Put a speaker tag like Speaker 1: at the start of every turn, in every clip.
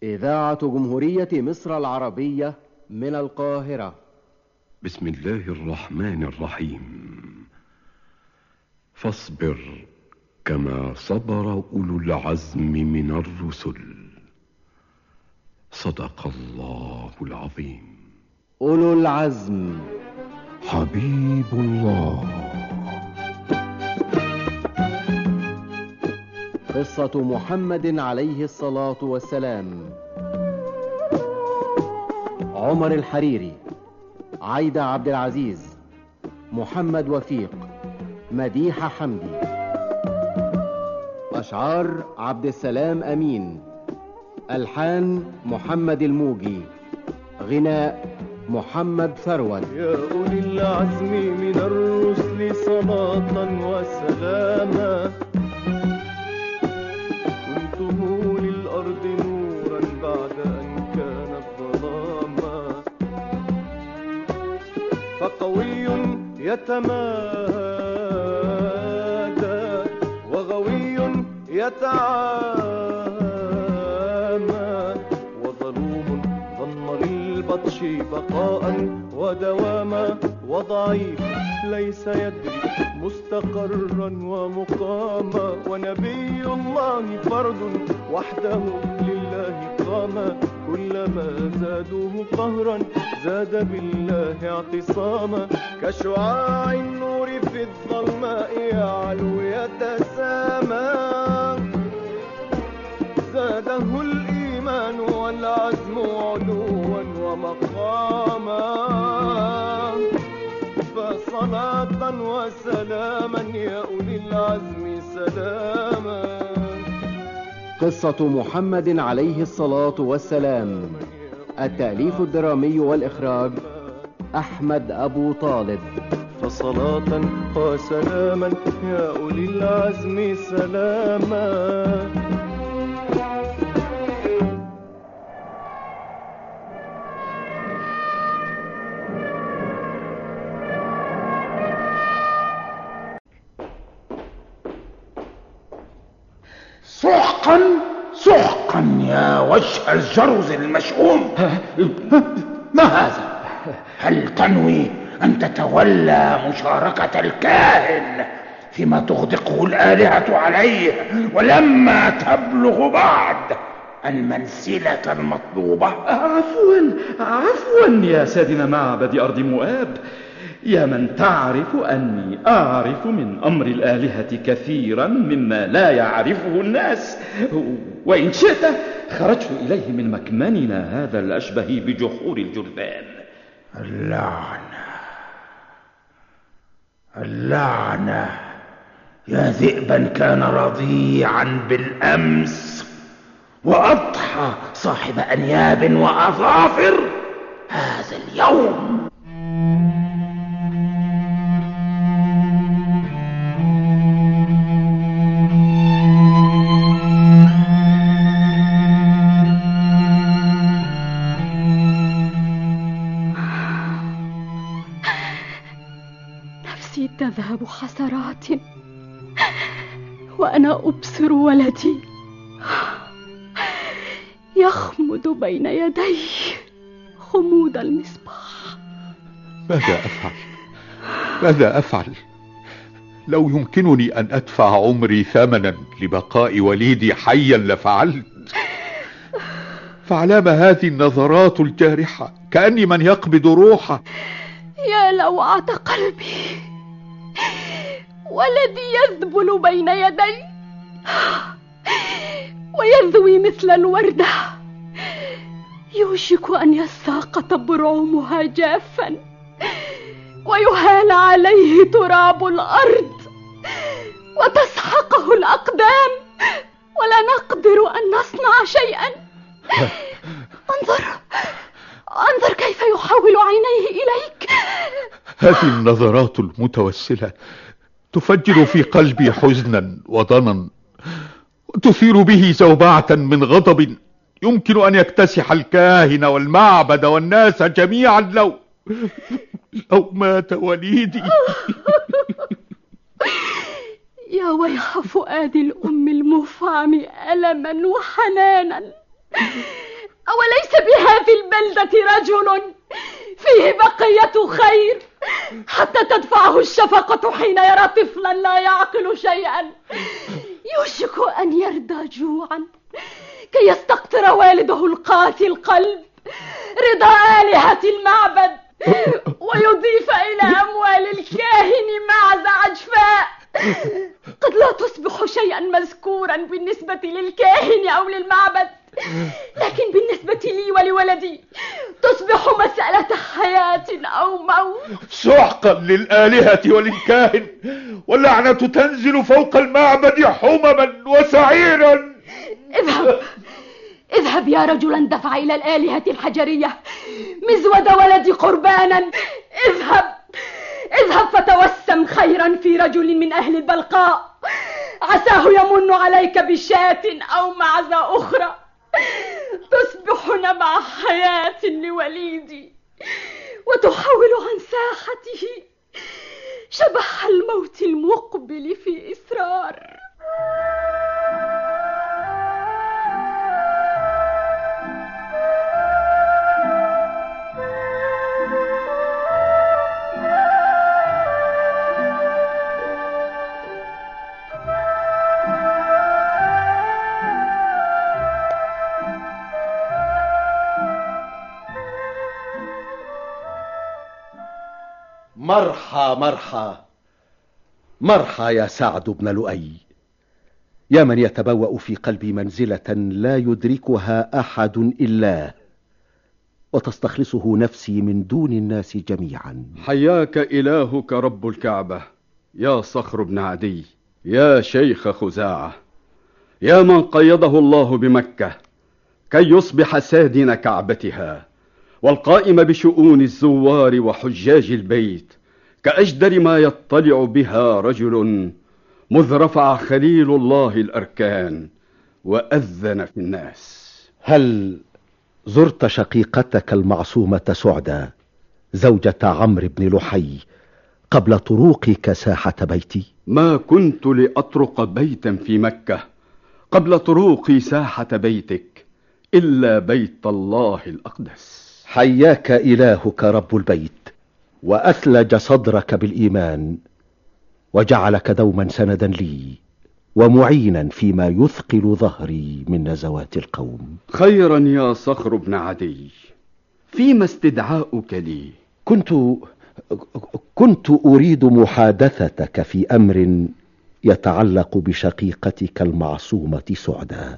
Speaker 1: إذاعة جمهورية مصر العربية من القاهرة.
Speaker 2: بسم الله الرحمن الرحيم. فاصبر كما صبر أولو العزم من الرسل. صدق الله العظيم.
Speaker 1: أولو العزم.
Speaker 2: حبيب الله.
Speaker 1: قصة محمد عليه الصلاة والسلام. عمر الحريري، عايدة عبد العزيز، محمد وفيق، مديحة حمدي. أشعار عبد السلام أمين، ألحان محمد الموجي، غناء محمد ثروت.
Speaker 3: يا أولي العزم من الرسل صلاة وسلاما، كنتم للأرض نورا بعد أن كانت ظلاما، فقوي يتمادى وغوي يتعامى، وظلوم ظن للبطش بقاء ودواما، وضعيف ليس يدري مستقرا ومقاما، ونبي الله فرد وحده لله قاما، كلما زادوه قهرا زاد بالله اعتصاما، كشعاع النور في الظلماء يعلو يتسامى، زاده الإيمان والعزم علوا ومقاما، فصلاة وسلاما يا أولي العزم سلاما.
Speaker 1: قصة محمد عليه الصلاة والسلام. التأليف الدرامي والإخراج أحمد أبو طالب.
Speaker 3: فصلاة وسلاما يا أولي العزم سلاما.
Speaker 4: سحقا سحقا يا وجه الجرز المشؤوم. ما هذا؟ هل تنوي أن تتولى مشاركة الكاهن فيما تغدقه الآلهة عليه ولما تبلغ بعد المنزلة المطلوبة؟
Speaker 5: عفوا يا سيدنا معبد أرض مؤاب، يا من تعرف أني أعرف من أمر الآلهة كثيرا مما لا يعرفه الناس، وإن شئت خرجت إليه من مكمننا هذا الأشبه بجحور الجرذان.
Speaker 4: اللعنة يا ذئبا كان رضيعا بالأمس وأضحى صاحب أنياب وأظافر هذا اليوم.
Speaker 6: نفسي تذهب حسرات وأنا أبصر ولدي يخمد بين يدي خمود المصباح.
Speaker 7: ماذا أفعل؟ لو يمكنني أن أدفع عمري ثمنا لبقاء وليدي حيا لفعلت. فعلام هذه النظرات الجارحة كأني من يقبض روحه؟
Speaker 6: يا لوعة قلبي، ولدي يذبل بين يدي ويذوي مثل الوردة، يوشك أن يساقط برعمها جافا ويهال عليه تراب الأرض وتسحقه الأقدام ولا نقدر أن نصنع شيئا. انظر كيف يحول عينيه إليك.
Speaker 7: هذه النظرات المتوسلة تفجر في قلبي حزنا وضنا، وتثير به زوبعة من غضب يمكن أن يكتسح الكاهن والمعبد والناس جميعا لو مات وليدي.
Speaker 6: يا ويح فؤاد الأم المفعم ألما وحنانا، البلدة رجل فيه بقية خير، حتى تدفعه الشفقة حين يرى طفلا لا يعقل شيئا يوشك أن يردى جوعا، كي يستقطر والده القاسي القلب رضا آلهة المعبد، ويضيف إلى أموال الكاهن معز عجفاء قد لا تصبح شيئا مذكورا بالنسبة للكاهن أو للمعبد، لكن بالنسبة لي ولولدي تصبح مسألة حياة أو موت.
Speaker 7: سحقا للآلهة وللكاهن، واللعنة تنزل فوق المعبد حمما وسعيرا.
Speaker 6: اذهب يا رجل، اندفع إلى الآلهة الحجرية مزود ولدي قربانا. اذهب فتوسم خيرا في رجل من أهل البلقاء، عساه يمن عليك بشاة أو معزة أخرى تصبح نبع حياة لوليدي، وتحول عن ساحته شبح الموت المقبل في إسرار.
Speaker 8: مرحى يا سعد بن لؤي، يا من يتبوأ في قلبي منزلة لا يدركها أحد إلا وتستخلصه نفسي من دون الناس جميعا.
Speaker 9: حياك إلهك رب الكعبة يا صخر بن عدي، يا شيخ خزاعة، يا من قيده الله بمكة كي يصبح سادن كعبتها والقائم بشؤون الزوار وحجاج البيت، كأجدر ما يطلع بها رجل مذ رفع خليل الله الأركان وأذن في الناس.
Speaker 8: هل زرت شقيقتك المعصومة سعدى زوجة عمرو بن لحي قبل طروقك ساحة بيتي؟
Speaker 9: ما كنت لأطرق بيتا في مكة قبل طروقي ساحة بيتك إلا بيت الله الأقدس.
Speaker 8: حياك إلهك رب البيت، وأثلج صدرك بالإيمان، وجعلك دوما سندا لي ومعينا فيما يثقل ظهري من نزوات القوم.
Speaker 9: خيرا يا صخر بن عدي، فيما استدعاؤك لي؟
Speaker 8: كنت أريد محادثتك في أمر يتعلق بشقيقتك المعصومة سعدى.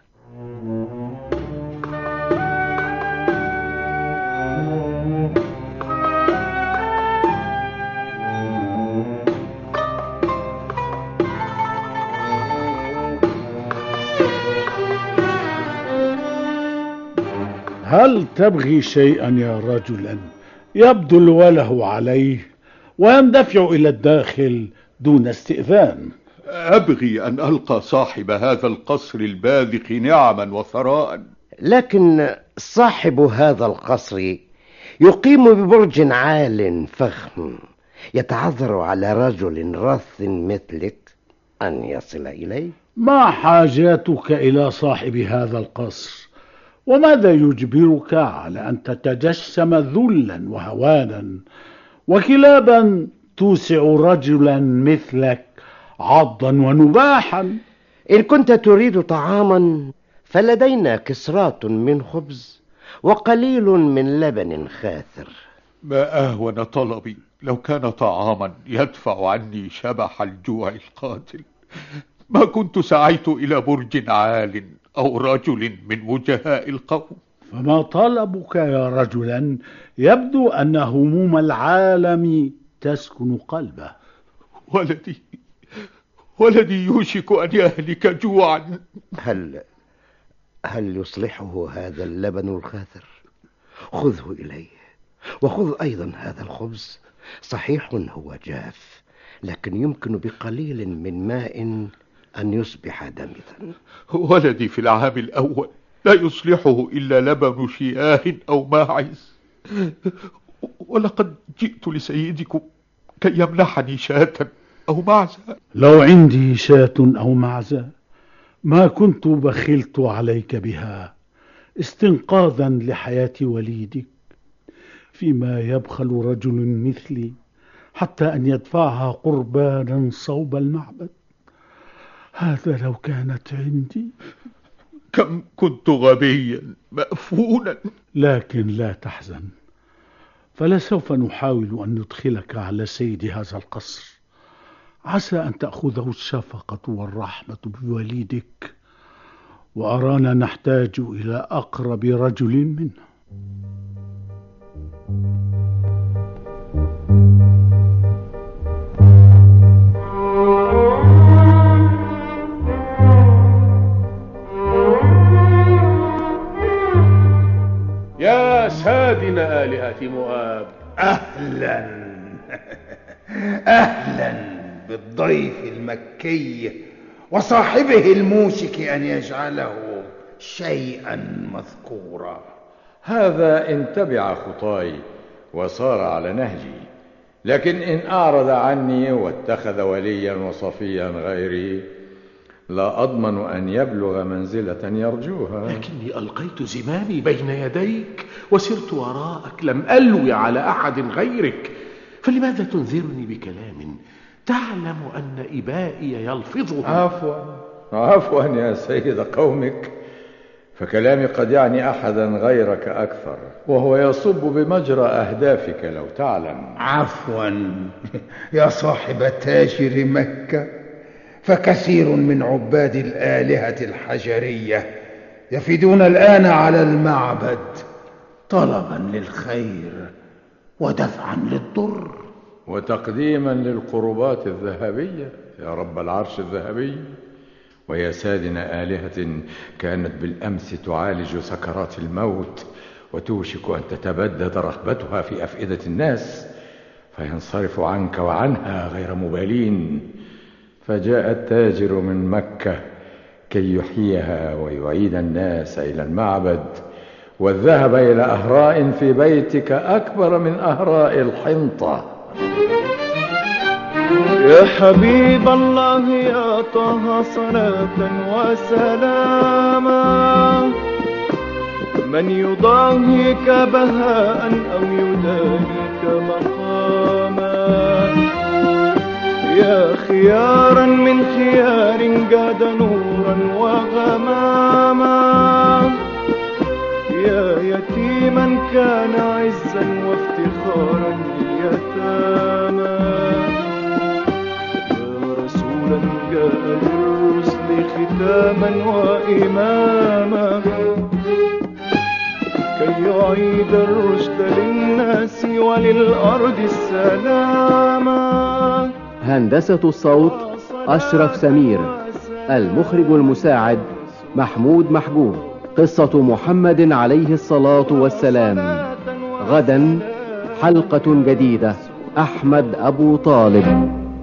Speaker 4: هل تبغي شيئا يا رجلا يبدو الوله عليه ويندفع إلى الداخل دون استئذان؟
Speaker 7: أبغي أن ألقى صاحب هذا القصر الباذخ نعما وثراء.
Speaker 10: لكن صاحب هذا القصر يقيم ببرج عال فخم، يتعذر على رجل رث مثلك أن يصل إليه.
Speaker 4: ما حاجاتك إلى صاحب هذا القصر؟ وماذا يجبرك على أن تتجشم ذلا وهوانا وكلابا توسع رجلا مثلك عضا ونباحا؟
Speaker 10: إن كنت تريد طعاما فلدينا كسرات من خبز وقليل من لبن خاثر.
Speaker 7: ما أهون طلبي لو كان طعاما يدفع عني شبح الجوع القاتل. ما كنت سعيت إلى برج عال أو رجل من وجهاء القوم.
Speaker 4: فما طلبك يا رجلا؟ يبدو أن هموم العالم تسكن قلبه.
Speaker 7: ولدي يوشك أن يهلك جوعا.
Speaker 10: هل يصلحه هذا اللبن الخاثر؟ خذه إليه، وخذ أيضا هذا الخبز. صحيح هو جاف، لكن يمكن بقليل من ماء أن يصبح دامثا.
Speaker 7: ولدي في العام الأول لا يصلحه إلا لبن شياه أو ماعز، ولقد جئت لسيدكم كي يمنحني شاة أو معزة.
Speaker 4: لو عندي شاة أو معزة ما كنت بخلت عليك بها، استنقاذا لحياة وليدك، فيما يبخل رجل مثلي حتى أن يدفعها قربانا صوب المعبد. هذا لو كانت عندي.
Speaker 7: كم كنت غبيا مأفونا.
Speaker 4: لكن لا تحزن، فلسوف نحاول أن ندخلك على سيد هذا القصر، عسى أن تأخذه الشفقة والرحمة بوليدك، وأرانا نحتاج إلى أقرب رجل منه.
Speaker 11: يا سادنا آلهة مؤاب،
Speaker 12: أهلا أهلا بالضيف المكي وصاحبه الموشك أن يجعله شيئا مذكورا.
Speaker 13: هذا إن تبع خطاي وصار على نهجي، لكن إن أعرض عني واتخذ وليا وصفيا غيري لا أضمن أن يبلغ منزلة يرجوها.
Speaker 11: لكني ألقيت زمامي بين يديك وسرت وراءك، لم ألوي على أحد غيرك، فلماذا تنذرني بكلام تعلم أن إبائي يلفظه؟
Speaker 13: عفوا يا سيد قومك، فكلامي قد يعني أحدا غيرك أكثر، وهو يصب بمجرى أهدافك لو تعلم.
Speaker 12: عفوا يا صاحب تاجر مكة، فكثير من عباد الآلهة الحجرية يفدون الآن على المعبد طلبا للخير ودفعا للضر
Speaker 13: وتقديما للقربات الذهبية يا رب العرش الذهبي. ويا سادنا آلهة كانت بالأمس تعالج سكرات الموت، وتوشك أن تتبدد رغبتها في أفئدة الناس فينصرف عنك وعنها غير مبالين، فجاء التاجر من مكة كي يحييها ويعيد الناس إلى المعبد، والذهب إلى أهراء في بيتك أكبر من أهراء الحنطة.
Speaker 3: يا حبيب الله يا طه صلاة وسلاما، من يضاهيك بهاء أو يدانيك مقاما، يا خيارا من خيار جاد نورا وغماما، يا يتيما كان عزا وافتخارا لليتامى، يا رسولا جاء للرسل ختاما وإماما، كي يعيد الرشد للناس وللأرض السلاما.
Speaker 1: هندسة الصوت أشرف سمير، المخرج المساعد محمود محجوب. قصة محمد عليه الصلاة والسلام. غدا حلقة جديدة، أحمد أبو طالب.